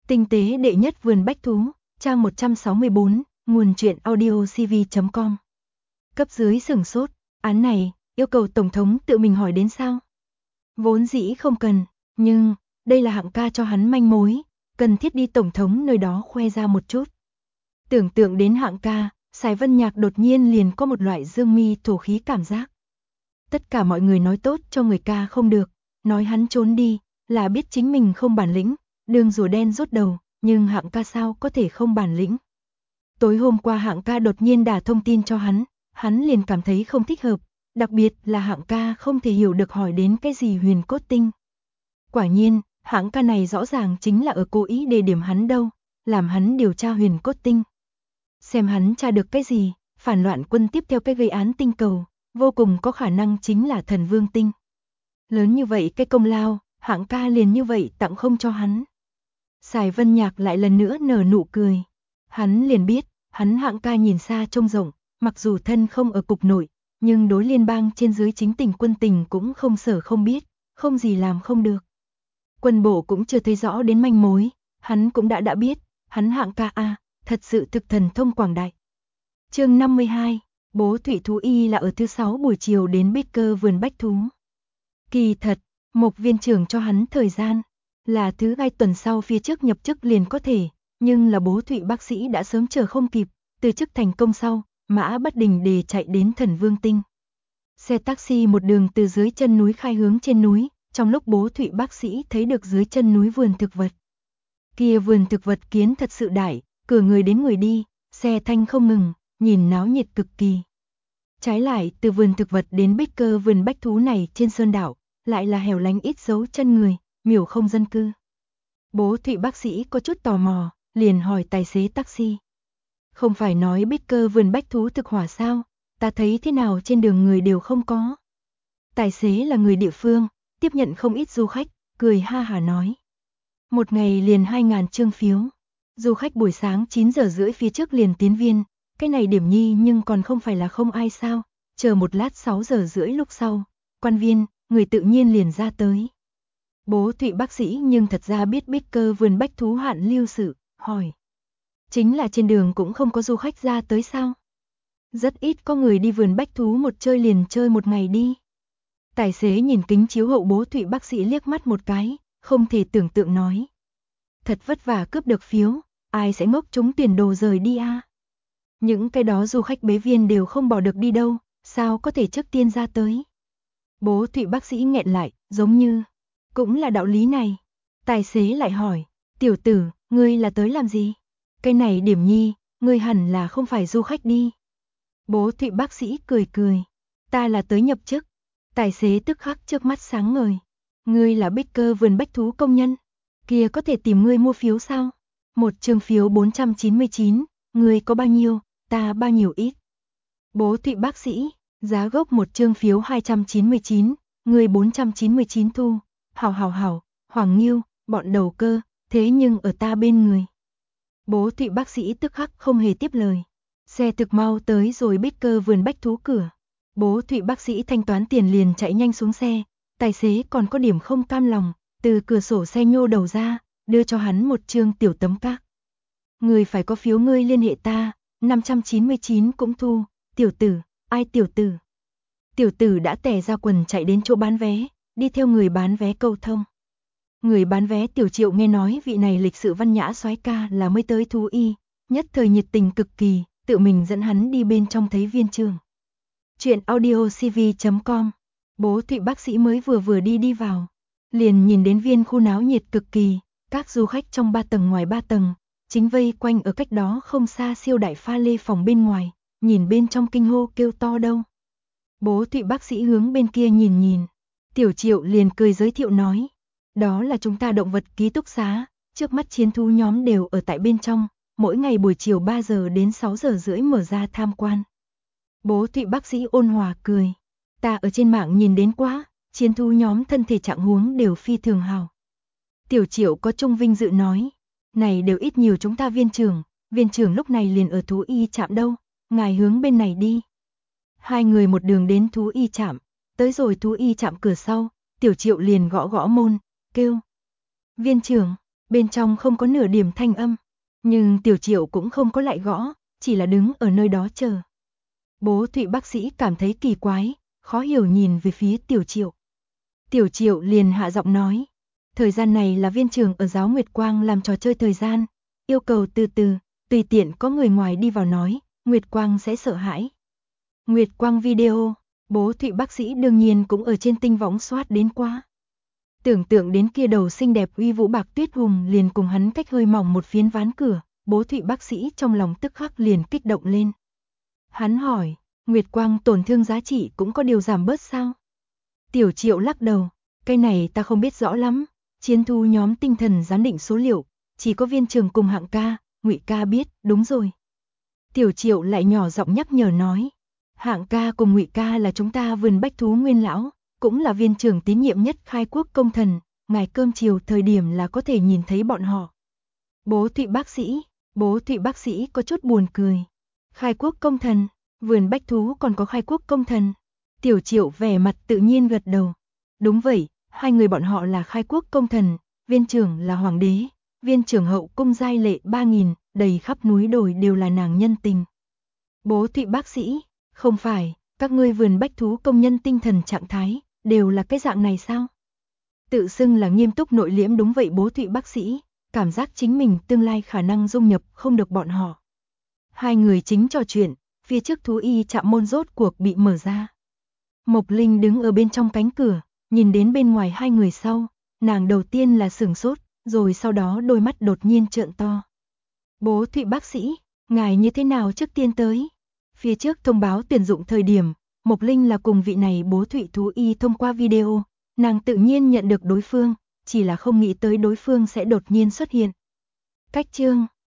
Tinh tế đệ nhất vườn bách thú, trang 164, nguồn truyện audiocv.com. Cấp dưới sửng sốt, án này, yêu cầu Tổng thống tự mình hỏi đến sao? Vốn dĩ không cần, nhưng, đây là Hạng ca cho hắn manh mối, cần thiết đi Tổng thống nơi đó khoe ra một chút. Tưởng tượng đến Hạng ca, Sài Vân Nhạc đột nhiên liền có một loại dương mi thổ khí cảm giác. Tất cả mọi người nói tốt cho người ca không được, nói hắn trốn đi, là biết chính mình không bản lĩnh, đường rùa đen rút đầu, nhưng Hạng ca sao có thể không bản lĩnh. Tối hôm qua Hạng ca đột nhiên đả thông tin cho hắn liền cảm thấy không thích hợp, đặc biệt là Hạng ca không thể hiểu được hỏi đến cái gì huyền cốt tinh. Quả nhiên, Hạng ca này rõ ràng chính là ở cố ý đề điểm hắn đâu, làm hắn điều tra huyền cốt tinh. Xem hắn tra được cái gì, phản loạn quân tiếp theo cái gây án tinh cầu, vô cùng có khả năng chính là thần vương tinh. Lớn như vậy cái công lao, Hạng ca liền như vậy tặng không cho hắn. Sài Vân Nhạc lại lần nữa nở nụ cười. Hắn liền biết, hắn Hạng ca nhìn xa trông rộng, mặc dù thân không ở cục nội, nhưng đối liên bang trên dưới chính tình quân tình cũng không sở không biết, không gì làm không được. Quân bộ cũng chưa thấy rõ đến manh mối, hắn cũng đã biết, hắn Hạng ca thật sự thực thần thông quảng đại. Chương 52, bố Thụy Thú Y là ở thứ 6 buổi chiều đến Baker vườn bách thú. Kỳ thật, Mộc viên trưởng cho hắn thời gian, là thứ 2 tuần sau phía trước nhập chức liền có thể, nhưng là bố Thụy bác sĩ đã sớm chờ không kịp, từ chức thành công sau, Mã Bất Đình Đề chạy đến Thần Vương Tinh. Xe taxi một đường từ dưới chân núi khai hướng trên núi, trong lúc bố Thụy bác sĩ thấy được dưới chân núi vườn thực vật. Kia vườn thực vật kiến thật sự đại, cửa người đến người đi, xe thanh không ngừng, nhìn náo nhiệt cực kỳ. Trái lại, từ vườn thực vật đến Baker vườn bách thú này trên sơn đảo, lại là hẻo lánh ít dấu chân người, miểu không dân cư. Bố Thụy bác sĩ có chút tò mò, liền hỏi tài xế taxi. Không phải nói Baker vườn bách thú thực hỏa sao, ta thấy thế nào trên đường người đều không có. Tài xế là người địa phương, tiếp nhận không ít du khách, cười ha hả nói. Một ngày liền 2.000 chương phiếu. Du khách buổi sáng 9 giờ rưỡi phía trước liền tiến viên, cái này điểm nhi nhưng còn không phải là không ai sao, chờ một lát 6 giờ rưỡi lúc sau, quan viên, người tự nhiên liền ra tới. Bố Thụy bác sĩ nhưng thật ra biết Baker vườn bách thú hạn lưu sự, hỏi. Chính là trên đường cũng không có du khách ra tới sao? Rất ít có người đi vườn bách thú một chơi liền chơi một ngày đi. Tài xế nhìn kính chiếu hậu bố Thụy bác sĩ liếc mắt một cái, không thể tưởng tượng nói. Thật vất vả cướp được phiếu, ai sẽ ngốc trúng tiền đồ rời đi a? Những cái đó du khách bế viên đều không bỏ được đi đâu, sao có thể trước tiên ra tới? Bố Thụy bác sĩ nghẹn lại, giống như, cũng là đạo lý này. Tài xế lại hỏi, tiểu tử, ngươi là tới làm gì? Cái này điểm nhi, ngươi hẳn là không phải du khách đi. Bố Thụy bác sĩ cười cười, ta là tới nhập chức. Tài xế tức khắc trước mắt sáng ngời. Ngươi là Baker vườn bách thú công nhân, kia có thể tìm ngươi mua phiếu sao? Một chương phiếu 499, ngươi có bao nhiêu, ta bao nhiêu ít. Bố Thụy bác sĩ, giá gốc một chương phiếu 299, ngươi 499 thu. Hảo, Hoàng Nghiêu, bọn đầu cơ, thế nhưng ở ta bên người. Bố Thụy bác sĩ tức khắc không hề tiếp lời. Xe thực mau tới rồi Baker vườn bách thú cửa. Bố Thụy bác sĩ thanh toán tiền liền chạy nhanh xuống xe. Tài xế còn có điểm không cam lòng, từ cửa sổ xe nhô đầu ra, đưa cho hắn một chương tiểu tấm các. Người phải có phiếu ngươi liên hệ ta, 599 cũng thu. Tiểu tử, ai tiểu tử? Tiểu tử đã tè ra quần chạy đến chỗ bán vé, đi theo người bán vé câu thông. Người bán vé Tiểu Triệu nghe nói vị này lịch sự văn nhã soái ca là mới tới thú y, nhất thời nhiệt tình cực kỳ, tự mình dẫn hắn đi bên trong thấy viên trưởng. Chuyện audiocv.com. Bố Thụy bác sĩ mới vừa đi vào, liền nhìn đến viên khu náo nhiệt cực kỳ, các du khách trong 3 tầng ngoài 3 tầng, chính vây quanh ở cách đó không xa siêu đại pha lê phòng bên ngoài, nhìn bên trong kinh hô kêu to đâu. Bố Thụy bác sĩ hướng bên kia nhìn, Tiểu Triệu liền cười giới thiệu nói, đó là chúng ta động vật ký túc xá, trước mắt chiến thú nhóm đều ở tại bên trong, mỗi ngày buổi chiều 3 giờ đến 6 giờ rưỡi mở ra tham quan. Bố Thụy bác sĩ ôn hòa cười, ta ở trên mạng nhìn đến quá, chiến thú nhóm thân thể trạng huống đều phi thường hào. Tiểu Triệu có trung vinh dự nói, này đều ít nhiều chúng ta viên trưởng lúc này liền ở thú y trạm đâu, ngài hướng bên này đi. Hai người một đường đến thú y trạm, tới rồi thú y trạm cửa sau, Tiểu Triệu liền gõ môn, kêu. Viên trưởng, Bên trong không có nửa điểm thanh âm, nhưng Tiểu Triệu cũng không có lại gõ, chỉ là đứng ở nơi đó chờ. Bố Thụy bác sĩ cảm thấy kỳ quái, khó hiểu nhìn về phía Tiểu Triệu. Tiểu Triệu liền hạ giọng nói, thời gian này là viên trưởng ở giáo Nguyệt Quang làm trò chơi thời gian, yêu cầu từ từ, tùy tiện có người ngoài đi vào nói, Nguyệt Quang sẽ sợ hãi. Nguyệt Quang video, bố Thụy bác sĩ đương nhiên cũng ở trên tinh võng soát đến quá. Tưởng tượng đến kia đầu xinh đẹp uy vũ Bạc Tuyết Hùng liền cùng hắn cách hơi mỏng một phiến ván cửa, bố Thụy bác sĩ trong lòng tức khắc liền kích động lên. Hắn hỏi, Nguyệt Quang tổn thương giá trị cũng có điều giảm bớt sao? Tiểu Triệu lắc đầu, cái này ta không biết rõ lắm, chiến thu nhóm tinh thần giám định số liệu, chỉ có viên trường cùng Hạng ca, Ngụy ca biết, đúng rồi. Tiểu Triệu lại nhỏ giọng nhắc nhở nói, Hạng ca cùng Ngụy ca là chúng ta vườn bách thú nguyên lão, cũng là viên trưởng tín nhiệm nhất khai quốc công thần, ngài cơm chiều thời điểm là có thể nhìn thấy bọn họ. Bố Thụy bác sĩ có chút buồn cười. Khai quốc công thần, vườn bách thú còn có khai quốc công thần. Tiểu Triệu vẻ mặt tự nhiên gật đầu. Đúng vậy, hai người bọn họ là khai quốc công thần, viên trưởng là hoàng đế, viên trưởng hậu cung giai lệ 3000, đầy khắp núi đồi đều là nàng nhân tình. Bố Thụy bác sĩ, không phải, các ngươi vườn bách thú công nhân tinh thần trạng thái, đều là cái dạng này sao? Tự xưng là nghiêm túc nội liễm đúng vậy bố Thụy bác sĩ, cảm giác chính mình tương lai khả năng dung nhập không được bọn họ. Hai người chính trò chuyện, phía trước thú y trạm môn rốt cuộc bị mở ra. Mộc Linh đứng ở bên trong cánh cửa, nhìn đến bên ngoài hai người sau, nàng đầu tiên là sửng sốt, rồi sau đó đôi mắt đột nhiên trợn to. Bố Thụy bác sĩ, ngài như thế nào trước tiên tới? Phía trước thông báo tuyển dụng thời điểm, Mộc Linh là cùng vị này bố Thụy thú y thông qua video, nàng tự nhiên nhận được đối phương, chỉ là không nghĩ tới đối phương sẽ đột nhiên xuất hiện. Cách chương